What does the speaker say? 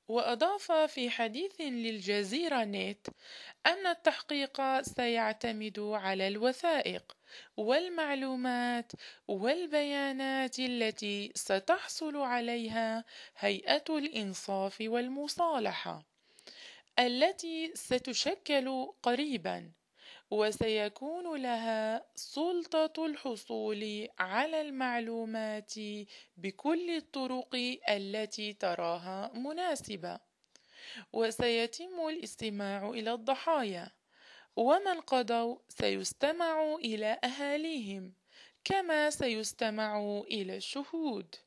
وأضاف في حديث للجزيرة نت أن التحقيق سيعتمد على الوثائق والمعلومات والبيانات التي ستحصل عليها هيئة الإنصاف والمصالحة التي ستشكل قريبا، وسيكون لها سلطة الحصول على المعلومات بكل الطرق التي تراها مناسبة. وسيتم الاستماع إلى الضحايا، ومن قضوا سيستمع إلى أهاليهم كما سيستمع إلى الشهود.